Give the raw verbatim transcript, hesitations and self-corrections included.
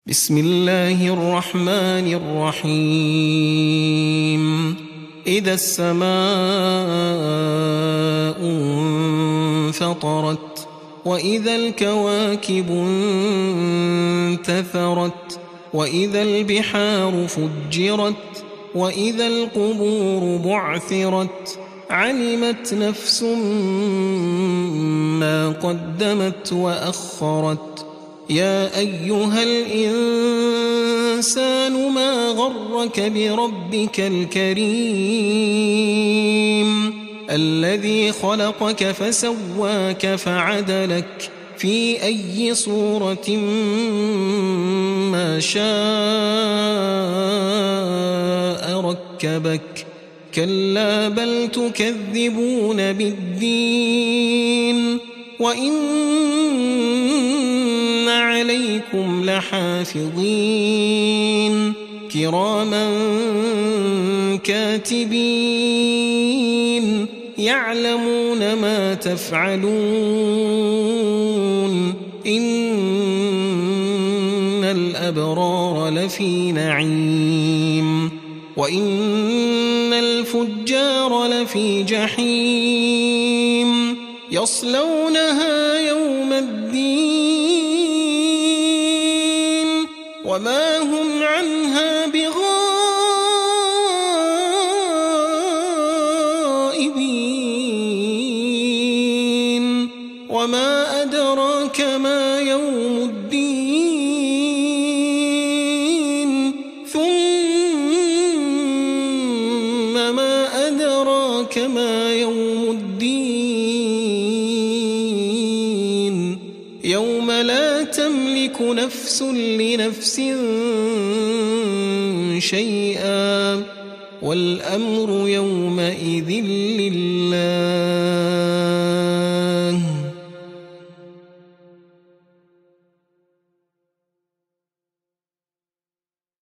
بسم الله الرحمن الرحيم إذا السماء انفطرت وإذا الكواكب انتثرت وإذا البحار فجرت وإذا القبور بعثرت علمت نفس ما قدمت وأخرت يا أيها الإنسان ما غرك بربك الكريم الذي خلقك فسواك فعدلك في أي صورة ما شاء ركبك كلا بل تكذبون بالدين وإن عليكم لحافظين كراما كاتبين يعلمون ما تفعلون إن الأبرار لفي نعيم وإن الفجار لفي جحيم يصلونها يوم الدين وما هم عنها بغائبين وما أدراك ما يوم الدين ثم ما أدراك ما يوم الدين يوم لا تملك نفس لنفس شيئا والأمر يومئذ لله